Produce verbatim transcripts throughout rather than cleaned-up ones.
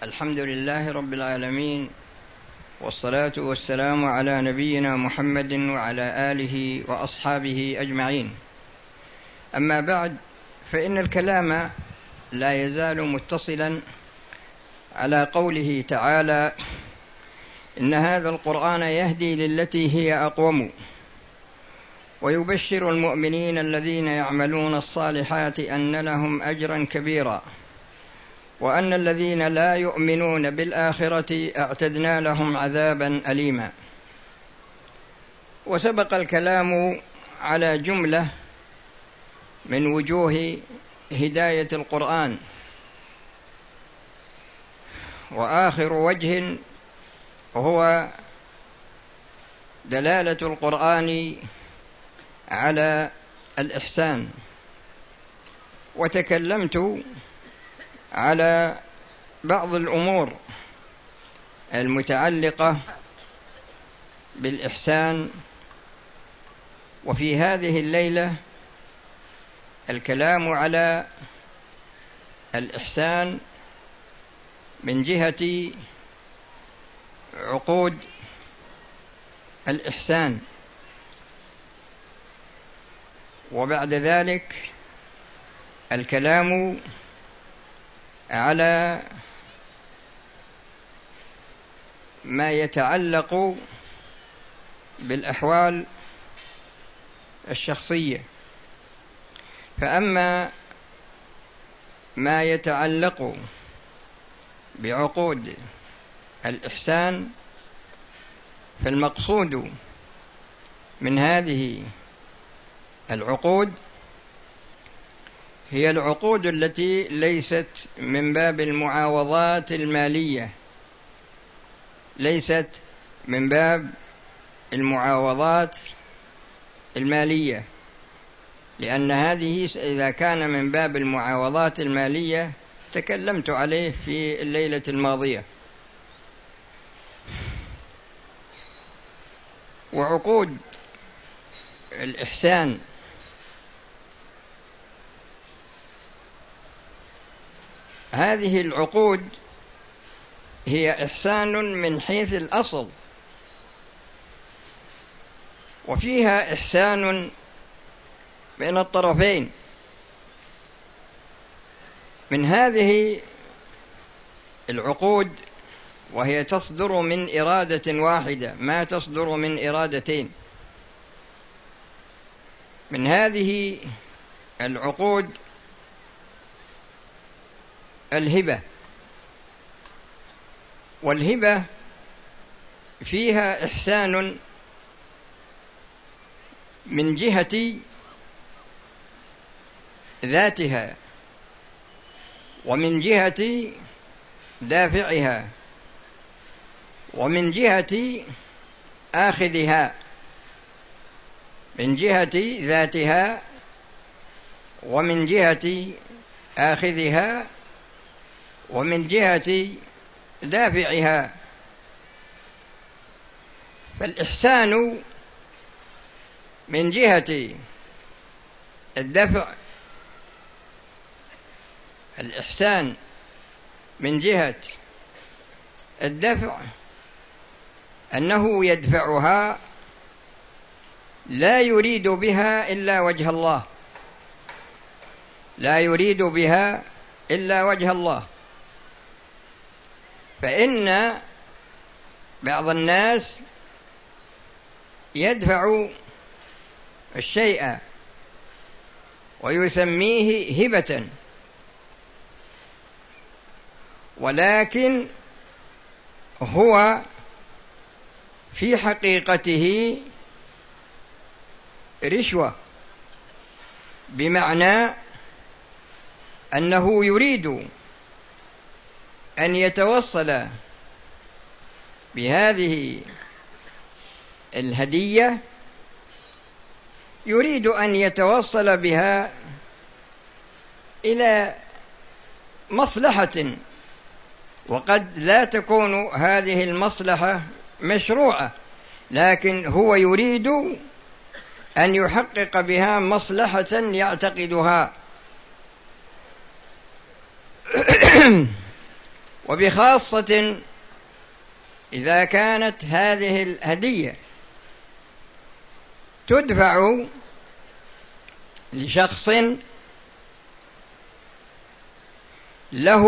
الحمد لله رب العالمين، والصلاة والسلام على نبينا محمد وعلى آله وأصحابه أجمعين. أما بعد، فإن الكلام لا يزال متصلا على قوله تعالى: إن هذا القرآن يهدي للتي هي أقوم ويبشر المؤمنين الذين يعملون الصالحات أن لهم أجرا كبيرا وأن الذين لا يؤمنون بالآخرة أعتدنا لهم عذابا أليما. وسبق الكلام على جملة من وجوه هداية القرآن، وآخر وجه هو دلالة القرآن على الإحسان. وتكلمت على بعض الأمور المتعلقة بالإحسان، وفي هذه الليلة الكلام على الإحسان من جهة عقود الإحسان، وبعد ذلك الكلام على ما يتعلق بالأحوال الشخصية. فأما ما يتعلق بعقود الإحسان فالمقصود من هذه العقود هي العقود التي ليست من باب المعاوضات المالية، ليست من باب المعاوضات المالية، لأن هذه إذا كان من باب المعاوضات المالية تكلمت عليه في الليلة الماضية. وعقود الإحسان هذه العقود هي إحسان من حيث الأصل، وفيها إحسان بين الطرفين. من هذه العقود وهي تصدر من إرادة واحدة، ما تصدر من إرادتين. من هذه العقود الهبة، والهبة فيها إحسان من جهة ذاتها ومن جهة دافعها ومن جهة آخذها، من جهة ذاتها ومن جهة آخذها ومن جهة دافعها. فالإحسان من جهة الدفع، الإحسان من جهة الدفع أنه يدفعها لا يريد بها إلا وجه الله، لا يريد بها إلا وجه الله. فإن بعض الناس يدفع الشيء ويسميه هبة، ولكن هو في حقيقته رشوة، بمعنى أنه يريد أن يتوصل بهذه الهدية، يريد أن يتوصل بها إلى مصلحة، وقد لا تكون هذه المصلحة مشروعة، لكن هو يريد أن يحقق بها مصلحة يعتقدها. وبخاصة إذا كانت هذه الهدية تدفع لشخص له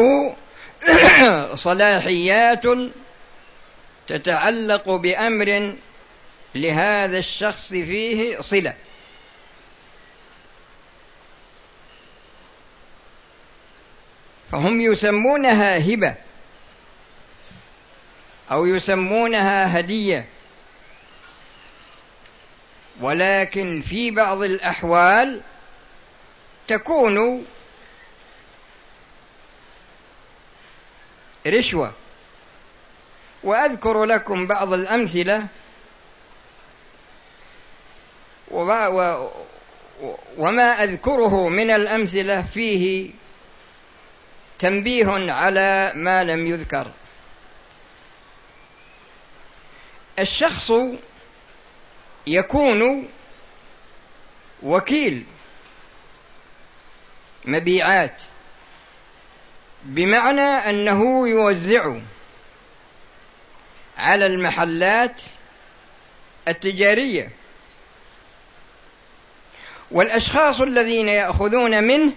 صلاحيات تتعلق بأمر لهذا الشخص فيه صلة، فهم يسمونها هبة أو يسمونها هدية، ولكن في بعض الأحوال تكون رشوة. وأذكر لكم بعض الأمثلة وما أذكره من الأمثلة فيه تنبيه على ما لم يذكر. الشخص يكون وكيل مبيعات، بمعنى أنه يوزع على المحلات التجارية، والأشخاص الذين يأخذون منه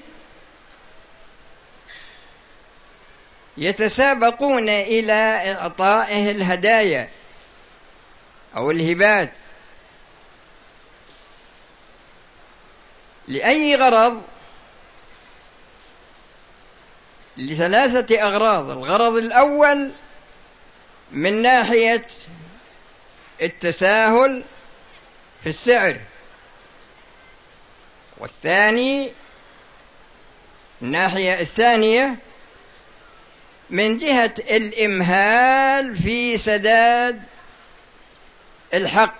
يتسابقون إلى إعطائه الهدايا أو الهبات. لأي غرض؟ لثلاثة أغراض. الغرض الأول من ناحية التساهل في السعر، والثاني الناحية الثانية من جهة الإمهال في سداد الحق،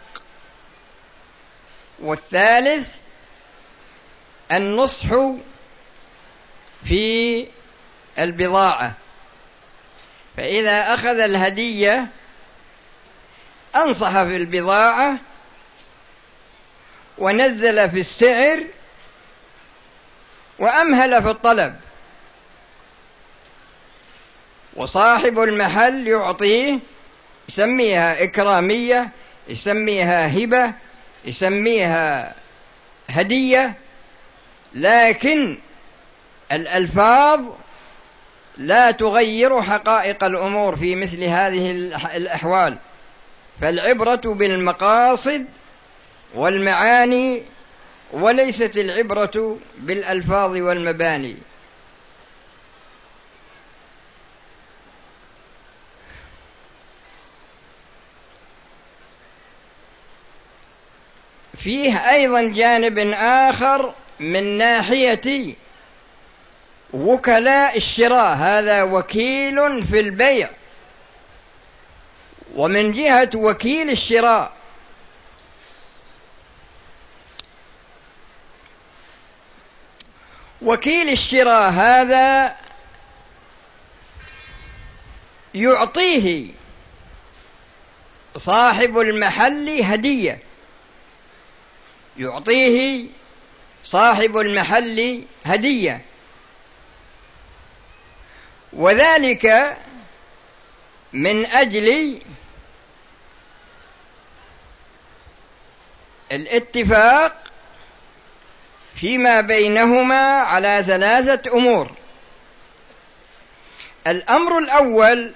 والثالث النصح في البضاعة. فإذا أخذ الهدية أنصح في البضاعة ونزل في السعر وأمهل في الطلب، وصاحب المحل يعطيه، يسميها إكرامية، يسميها هبة، يسميها هدية، لكن الألفاظ لا تغير حقائق الأمور في مثل هذه الأحوال، فالعبرة بالمقاصد والمعاني وليست العبرة بالألفاظ والمباني. فيه أيضا جانب آخر من ناحية وكلاء الشراء، هذا وكيل في البيع. ومن جهة وكيل الشراء وكيل الشراء هذا يعطيه صاحب المحل هدية، يعطيه صاحب المحل هدية، وذلك من أجل الاتفاق فيما بينهما على ثلاثة أمور. الأمر الأول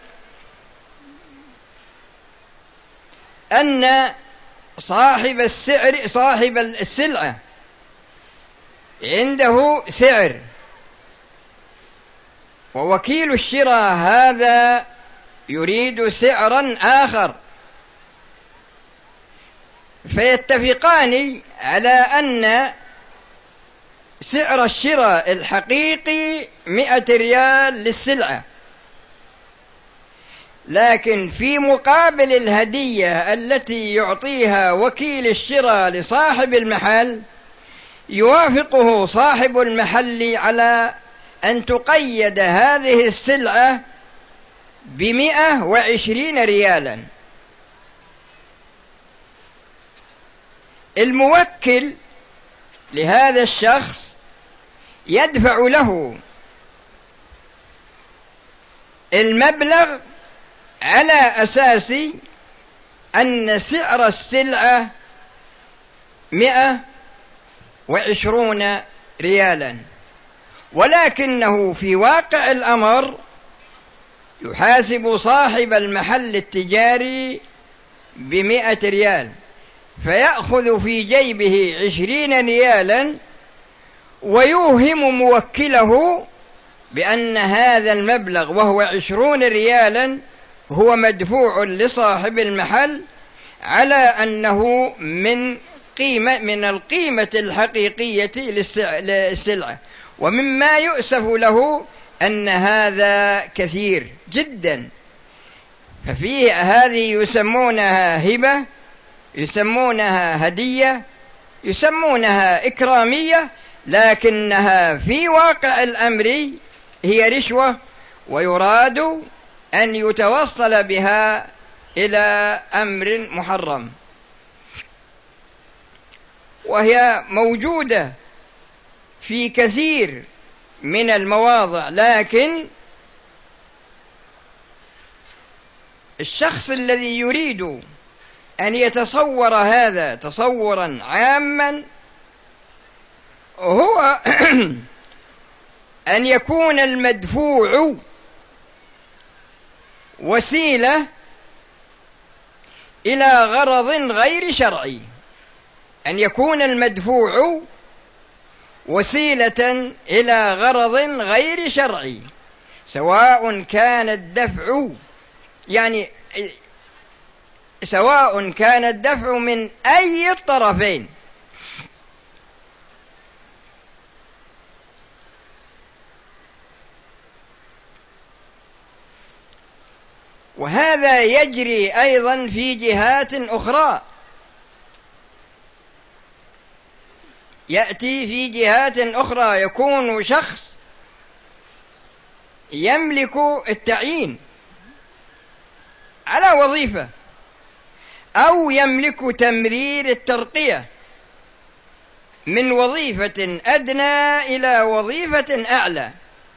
أن صاحب السعر صاحب السلعة عنده سعر، ووكيل الشراء هذا يريد سعرا آخر، فيتفقان على أن سعر الشراء الحقيقي مئة ريال للسلعة، لكن في مقابل الهدية التي يعطيها وكيل الشراء لصاحب المحل يوافقه صاحب المحل على أن تقيد هذه السلعة بمئة وعشرين ريالا. الموكل لهذا الشخص يدفع له المبلغ على أساس أن سعر السلعة مئة وعشرون ريالا، ولكنه في واقع الأمر يحاسب صاحب المحل التجاري بمئة ريال، فيأخذ في جيبه عشرين ريالا ويوهم موكله بأن هذا المبلغ وهو عشرون ريالا هو مدفوع لصاحب المحل على أنه من قيمة من القيمة الحقيقية للسلعة. ومما يؤسف له أن هذا كثير جدا، ففيه هذه يسمونها هبة، يسمونها هدية، يسمونها إكرامية، لكنها في واقع الأمر هي رشوة، ويراد أن يتوصل بها إلى أمر محرم، وهي موجودة في كثير من المواضع. لكن الشخص الذي يريد أن يتصور هذا تصورا عاما هو أن يكون المدفوع وسيلة إلى غرض غير شرعي، أن يكون المدفوع وسيلة إلى غرض غير شرعي، سواء كان الدفع يعني سواء كان الدفع من أي الطرفين. وهذا يجري أيضا في جهات أخرى، يأتي في جهات أخرى يكون شخص يملك التعيين على وظيفة، أو يملك تمرير الترقية من وظيفة أدنى إلى وظيفة أعلى،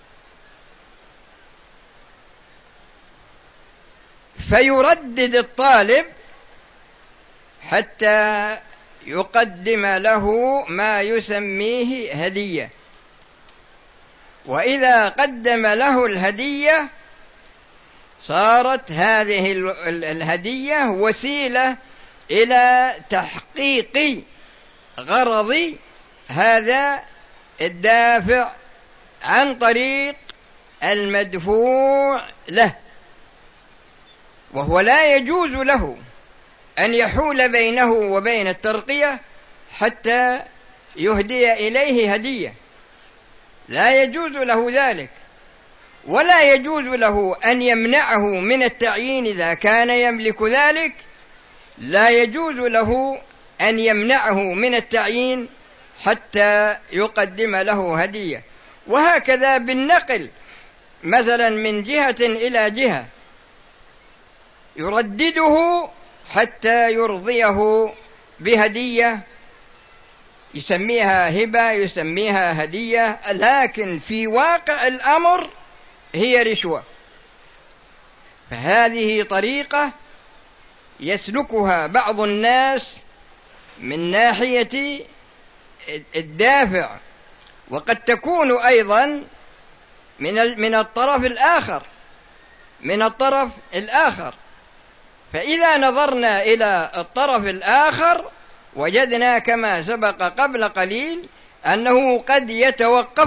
فيردد الطالب حتى يقدم له ما يسميه هدية، وإذا قدم له الهدية صارت هذه الهدية وسيلة إلى تحقيق غرض هذا الدافع عن طريق المدفوع له، وهو لا يجوز له أن يحول بينه وبين الترقية حتى يهدي إليه هدية، لا يجوز له ذلك. ولا يجوز له أن يمنعه من التعيين إذا كان يملك ذلك، لا يجوز له أن يمنعه من التعيين حتى يقدم له هدية. وهكذا بالنقل مثلا من جهة إلى جهة يردده حتى يرضيه بهدية، يسميها هبة، يسميها هدية، لكن في واقع الأمر هي رشوة. فهذه طريقة يسلكها بعض الناس من ناحية الدافع، وقد تكون أيضا من من الطرف الآخر من الطرف الآخر فإذا نظرنا إلى الطرف الآخر وجدنا كما سبق قبل قليل أنه قد يتوقف،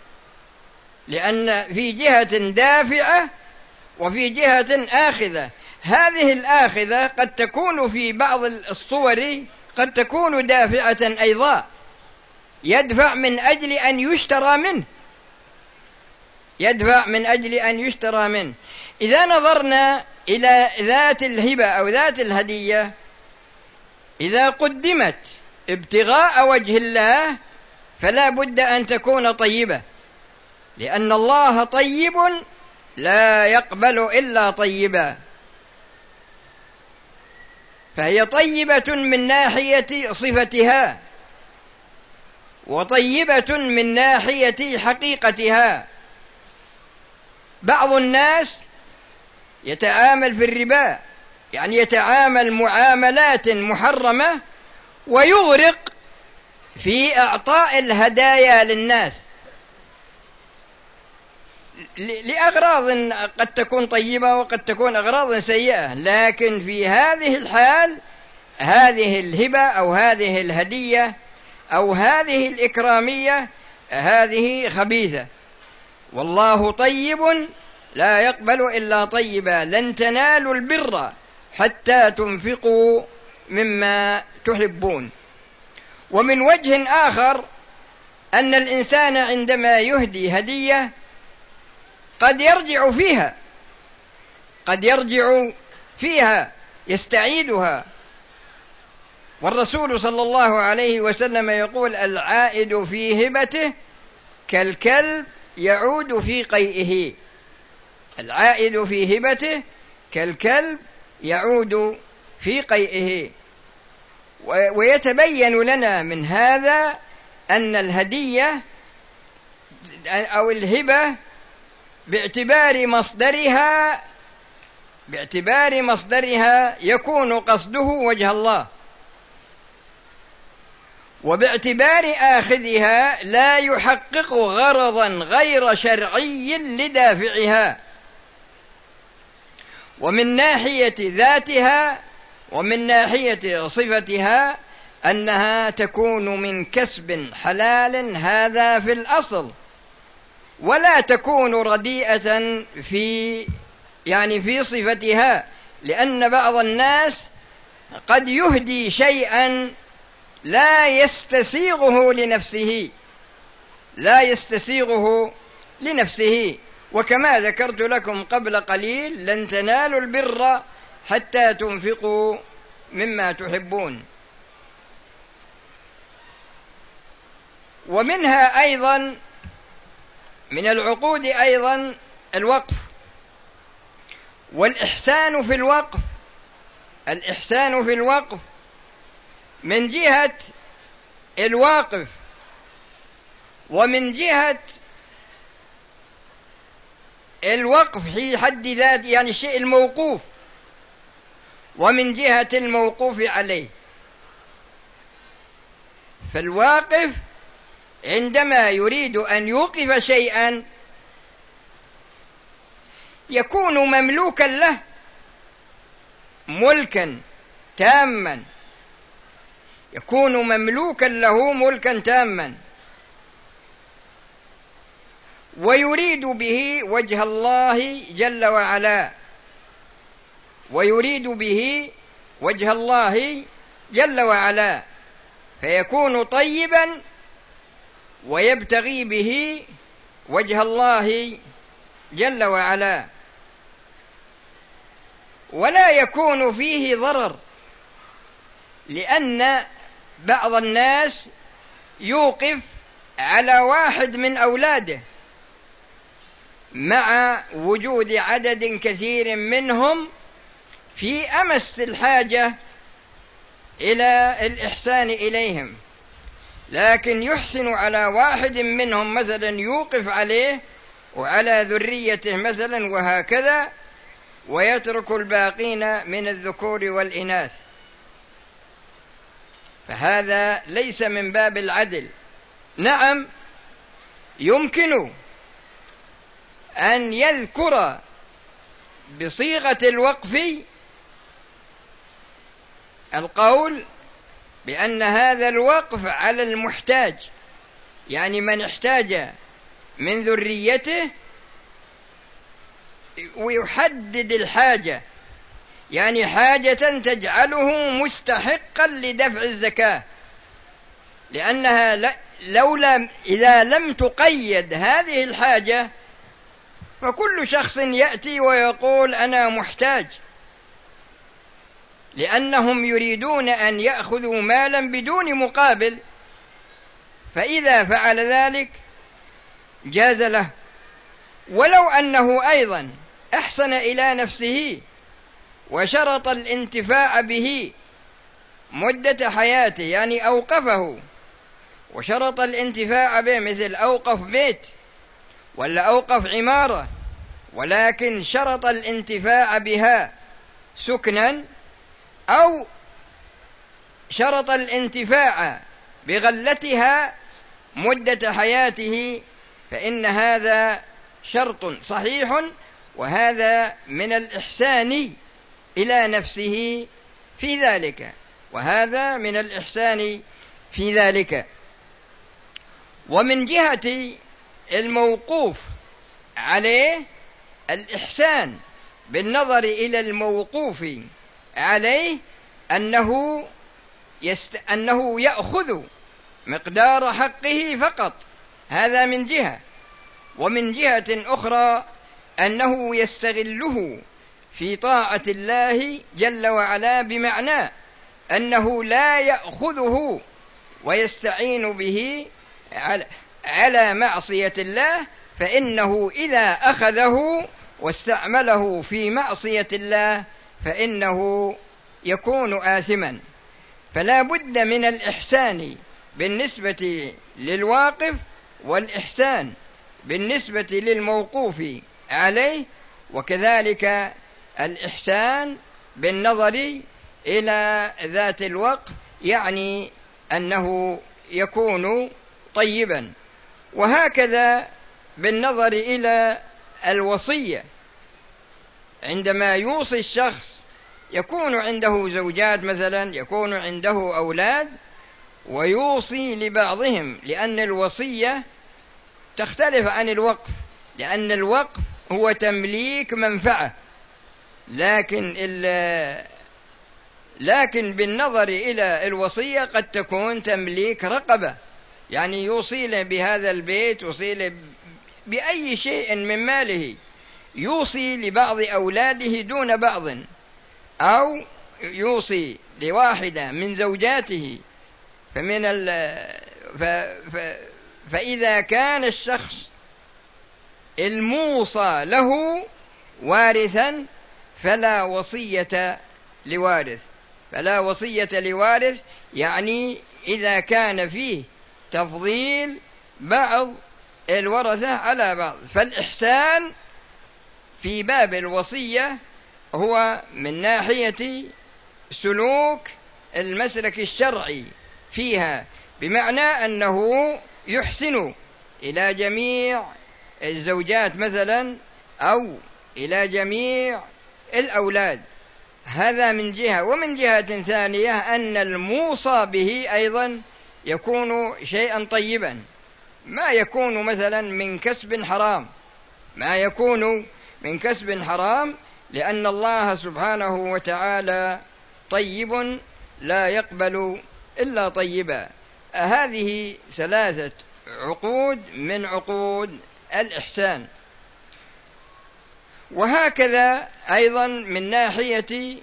لأن في جهة دافعة وفي جهة آخذة. هذه الآخذة قد تكون في بعض الصور قد تكون دافعة أيضا، يدفع من أجل أن يشترى منه يدفع من أجل أن يشترى منه. إذا نظرنا إلى ذات الهبة أو ذات الهدية، إذا قدمت ابتغاء وجه الله فلا بد أن تكون طيبة، لأن الله طيب لا يقبل إلا طيبا، فهي طيبة من ناحية صفتها وطيبة من ناحية حقيقتها. بعض الناس يتعامل في الربا، يعني يتعامل معاملات محرمة ويغرق في إعطاء الهدايا للناس لأغراض قد تكون طيبة وقد تكون أغراض سيئة، لكن في هذه الحال هذه الهبة أو هذه الهدية أو هذه الإكرامية هذه خبيثة. والله طيب لا يقبل إلا طيبا، لن تنالوا البر حتى تنفقوا مما تحبون. ومن وجه آخر أن الإنسان عندما يهدي هدية قد يرجع فيها قد يرجع فيها يستعيدها، والرسول صلى الله عليه وسلم يقول: العائد في هبته كالكلب يعود في قيئه. العائد في هبته كالكلب يعود في قيئه. ويتبين لنا من هذا أن الهدية أو الهبة باعتبار مصدرها باعتبار مصدرها يكون قصده وجه الله، وباعتبار آخذها لا يحقق غرضا غير شرعي لدافعها. ومن ناحية ذاتها ومن ناحية صفتها أنها تكون من كسب حلال، هذا في الأصل، ولا تكون رديئة في يعني في صفتها، لأن بعض الناس قد يهدي شيئا لا يستسيغه لنفسه لا يستسيغه لنفسه وكما ذكرت لكم قبل قليل: لن تنالوا البر حتى تنفقوا مما تحبون. ومنها أيضا من العقود أيضا الوقف والإحسان في الوقف. الإحسان في الوقف من جهة الواقف ومن جهة الوقف في حد ذاته، يعني الشيء الموقوف، ومن جهة الموقوف عليه. فالواقف عندما يريد أن يوقف شيئا يكون مملوكا له ملكا تاما يكون مملوكا له ملكا تاما ويريد به وجه الله جل وعلا ويريد به وجه الله جل وعلا فيكون طيبا ويبتغي به وجه الله جل وعلا، ولا يكون فيه ضرر، لأن بعض الناس يوقف على واحد من أولاده مع وجود عدد كثير منهم في أمس الحاجة إلى الإحسان إليهم، لكن يحسن على واحد منهم مثلا يوقف عليه وعلى ذريته مثلا وهكذا، ويترك الباقين من الذكور والإناث، فهذا ليس من باب العدل. نعم يمكن أن يذكر بصيغة الوقف القول بأن هذا الوقف على المحتاج، يعني من احتاج من ذريته، ويحدد الحاجة، يعني حاجة تجعله مستحقا لدفع الزكاة، لأنها لولا إذا لم تقيد هذه الحاجة فكل شخص يأتي ويقول أنا محتاج، لأنهم يريدون أن يأخذوا مالا بدون مقابل، فإذا فعل ذلك جاز له. ولو أنه أيضا أحسن إلى نفسه وشرط الانتفاع به مدة حياته، يعني أوقفه وشرط الانتفاع به، مثل أوقف بيت ولا أوقف عمارة ولكن شرط الانتفاع بها سكنا، أو شرط الانتفاع بغلتها مدة حياته، فإن هذا شرط صحيح، وهذا من الإحسان إلى نفسه في ذلك، وهذا من الإحسان في ذلك. ومن جهة الموقوف عليه الإحسان بالنظر إلى الموقوف عليه أنه يست... أنه يأخذ مقدار حقه فقط، هذا من جهة. ومن جهة أخرى أنه يستغله في طاعة الله جل وعلا، بمعنى أنه لا يأخذه ويستعين به على, على معصية الله، فإنه إذا أخذه واستعمله في معصية الله فإنه يكون آثما. فلا بد من الإحسان بالنسبة للواقف، والإحسان بالنسبة للموقوف عليه، وكذلك الإحسان بالنظر إلى ذات الوقف، يعني أنه يكون طيبا. وهكذا بالنظر إلى الوصية، عندما يوصي الشخص يكون عنده زوجات مثلا، يكون عنده أولاد، ويوصي لبعضهم، لأن الوصية تختلف عن الوقف، لأن الوقف هو تمليك منفعة، لكن لكن بالنظر إلى الوصية قد تكون تمليك رقبة، يعني يوصي بهذا البيت، يوصي بأي شيء من ماله، يوصي لبعض أولاده دون بعض، أو يوصي لواحدة من زوجاته. فمن ال... ف... ف... فإذا كان الشخص الموصى له وارثا فلا وصية لوارث، فلا وصية لوارث، يعني إذا كان فيه تفضيل بعض الورثة على بعض. فالإحسان في باب الوصية هو من ناحية سلوك المسلك الشرعي فيها، بمعنى أنه يحسن إلى جميع الزوجات مثلا، أو إلى جميع الأولاد، هذا من جهة. ومن جهة ثانية أن الموصى به أيضا يكون شيئا طيبا، ما يكون مثلا من كسب حرام، ما يكون من كسب حرام، لأن الله سبحانه وتعالى طيب لا يقبل إلا طيبا. هذه ثلاثة عقود من عقود الإحسان. وهكذا أيضا من ناحية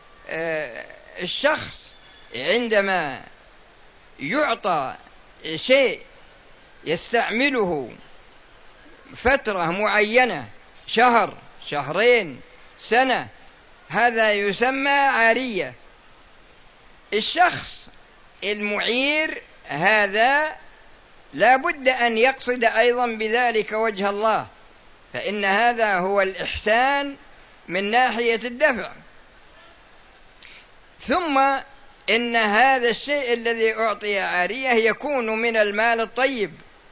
الشخص عندما يعطى شيء يستعمله فترة معينة، شهر، شهرين، سنة، هذا يسمى عارية. الشخص المعير هذا لا بد أن يقصد أيضا بذلك وجه الله، فإن هذا هو الإحسان من ناحية الدفع. ثم إن هذا الشيء الذي أعطي عارية يكون من المال الطيب،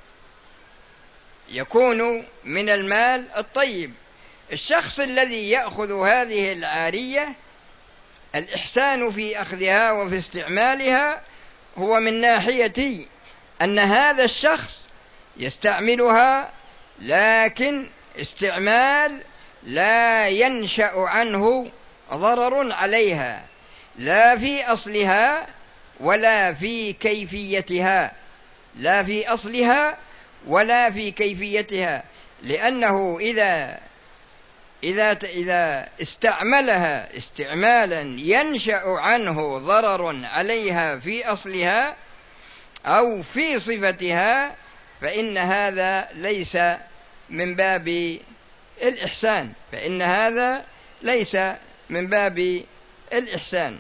يكون من المال الطيب. الشخص الذي يأخذ هذه العارية الإحسان في أخذها وفي استعمالها هو من ناحية أن هذا الشخص يستعملها، لكن استعمال لا ينشأ عنه ضرر عليها، لا في أصلها ولا في كيفيتها، لا في أصلها ولا في كيفيتها، لأنه إذا إذا إذا استعملها استعمالا ينشأ عنه ضرر عليها في أصلها أو في صفتها، فإن هذا ليس من باب الإحسان، فإن هذا ليس من باب الإحسان.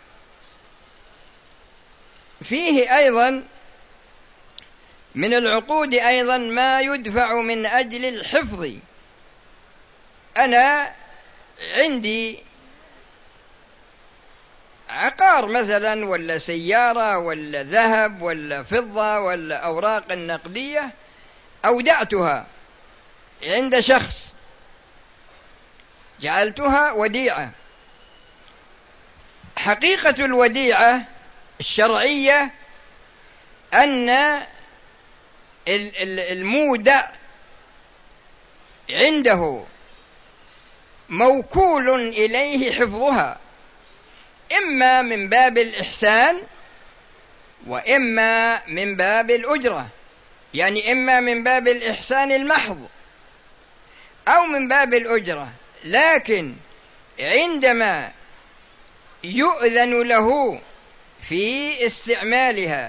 فيه أيضا من العقود أيضا ما يدفع من أجل الحفظ، أنا عندي عقار مثلا، ولا سيارة، ولا ذهب، ولا فضة، ولا أوراق نقدية، أودعتها عند شخص، جعلتها وديعة. حقيقة الوديعة الشرعية أن المودع عنده موكول إليه حفظها، إما من باب الإحسان وإما من باب الأجرة، يعني إما من باب الإحسان المحض أو من باب الأجرة. لكن عندما يؤذن له في استعمالها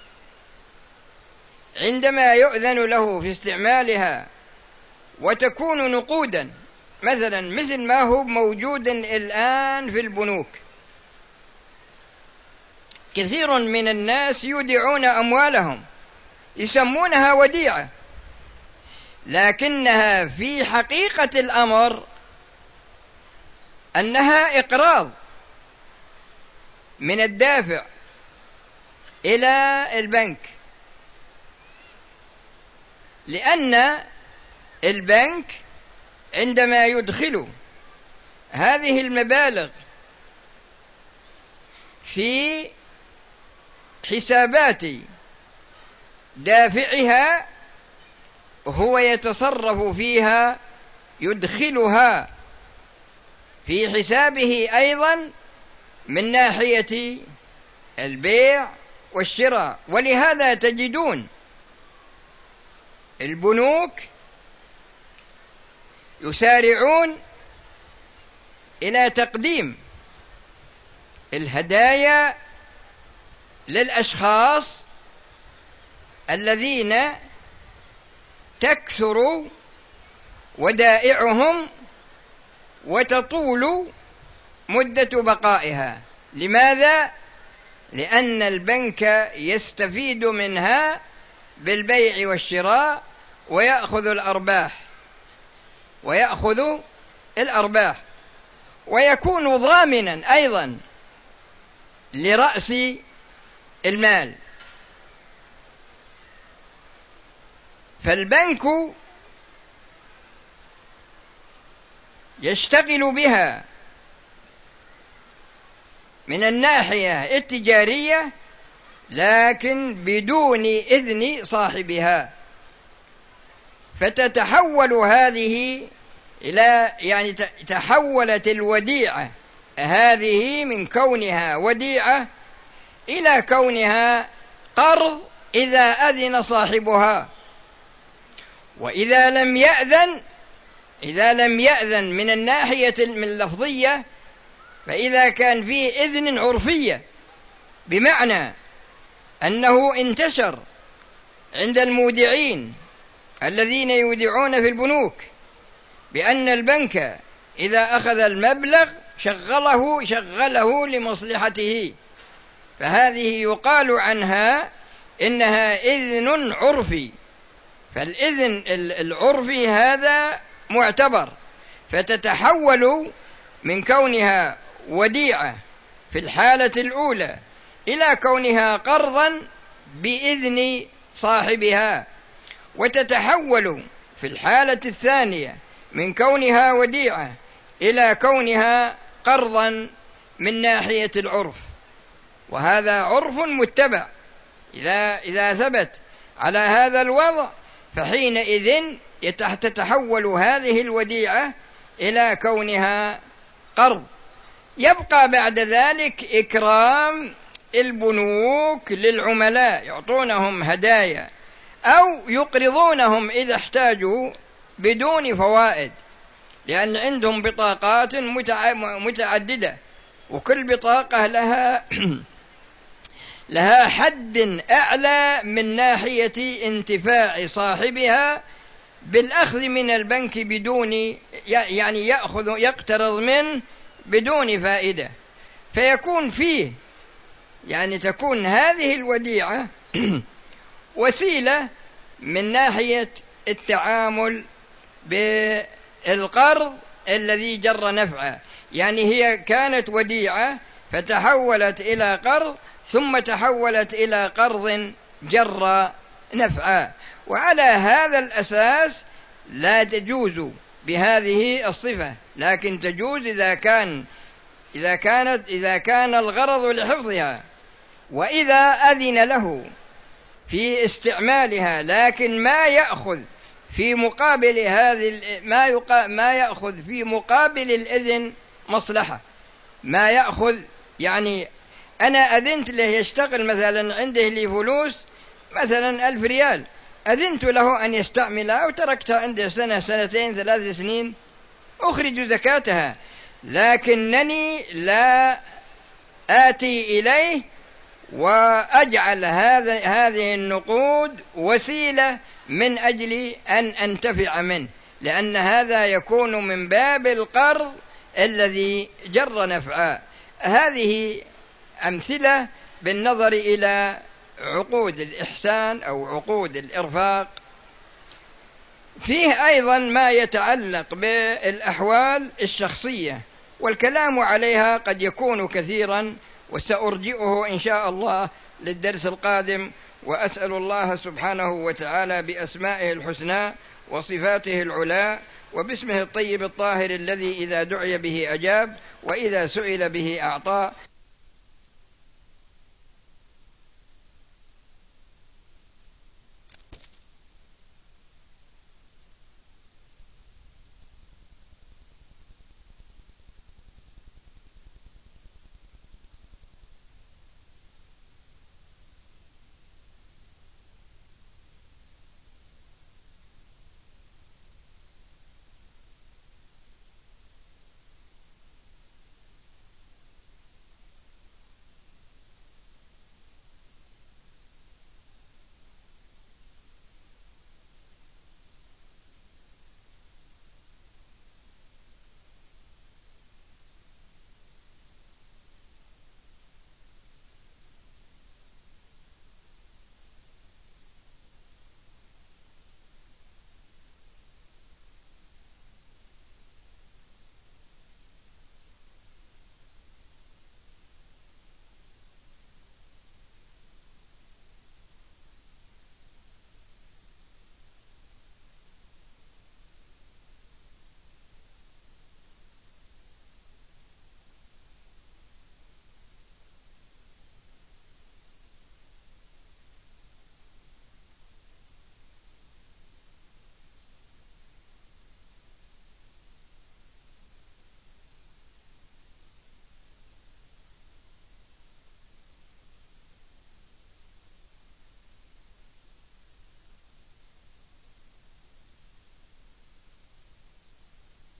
عندما يؤذن له في استعمالها وتكون نقودا مثلا، مثل ما هو موجود الآن في البنوك، كثير من الناس يودعون أموالهم يسمونها وديعة، لكنها في حقيقة الأمر أنها إقراض من الدافع إلى البنك، لأن البنك عندما يدخل هذه المبالغ في حسابات دافعها هو يتصرف فيها، يدخلها في حسابه أيضا من ناحية البيع والشراء. ولهذا تجدون البنوك يسارعون إلى تقديم الهدايا للأشخاص الذين تكثر ودائعهم وتطول مدة بقائها. لماذا؟ لأن البنك يستفيد منها بالبيع والشراء ويأخذ الأرباح ويأخذ الأرباح ويكون ضامنا أيضا لرأس المال. فالبنك يشتغل بها من الناحية التجارية، لكن بدون إذن صاحبها، فتتحول هذه إلى يعني تحولت الوديعة هذه من كونها وديعة إلى كونها قرض إذا أذن صاحبها. وإذا لم يأذن إذا لم يأذن من الناحية من اللفظية، فإذا كان فيه إذن عرفية بمعنى أنه انتشر عند المودعين الذين يودعون في البنوك بأن البنك إذا أخذ المبلغ شغله شغله لمصلحته، فهذه يقال عنها إنها إذن عرفي. فالإذن العرفي هذا معتبر، فتتحول من كونها وديعة في الحالة الأولى إلى كونها قرضا بإذن صاحبها، وتتحول في الحالة الثانية من كونها وديعة إلى كونها قرضا من ناحية العرف. وهذا عرف متبع، إذا إذا ثبت على هذا الوضع فحينئذ تتحول هذه الوديعة إلى كونها قرض. يبقى بعد ذلك إكرام البنوك للعملاء، يعطونهم هدايا أو يقرضونهم إذا احتاجوا بدون فوائد، لأن عندهم بطاقات متعددة، وكل بطاقة لها لها حد أعلى من ناحية انتفاع صاحبها بالأخذ من البنك بدون، يعني يأخذ يقترض منه بدون فائدة. فيكون فيه يعني تكون هذه الوديعة وسيلة من ناحية التعامل بالقرض الذي جر نفعا، يعني هي كانت وديعة فتحولت إلى قرض، ثم تحولت إلى قرض جر نفعا، وعلى هذا الأساس لا تجوز بهذه الصفة، لكن تجوز إذا كان إذا كانت إذا كان الغرض لحفظها، وإذا أذن له في استعمالها، لكن ما يأخذ في مقابل هذه ما يقا ما يأخذ في مقابل الإذن مصلحة، ما يأخذ يعني أنا أذنت له يشتغل مثلا، عنده لي فلوس مثلا ألف ريال، أذنت له أن يستعملها وتركتها عنده سنة سنتين ثلاث سنين، أخرج زكاتها، لكنني لا آتي إليه وأجعل هذا هذه النقود وسيلة من أجل أن أنتفع منه، لأن هذا يكون من باب القرض الذي جر نفعا. هذه أمثلة بالنظر إلى عقود الإحسان أو عقود الإرفاق. فيه أيضا ما يتعلق بالأحوال الشخصية، والكلام عليها قد يكون كثيرا، وسأرجئه إن شاء الله للدرس القادم، وأسأل الله سبحانه وتعالى بأسمائه الحسنى وصفاته العلى وباسمه الطيب الطاهر الذي إذا دعي به أجاب وإذا سئل به أعطى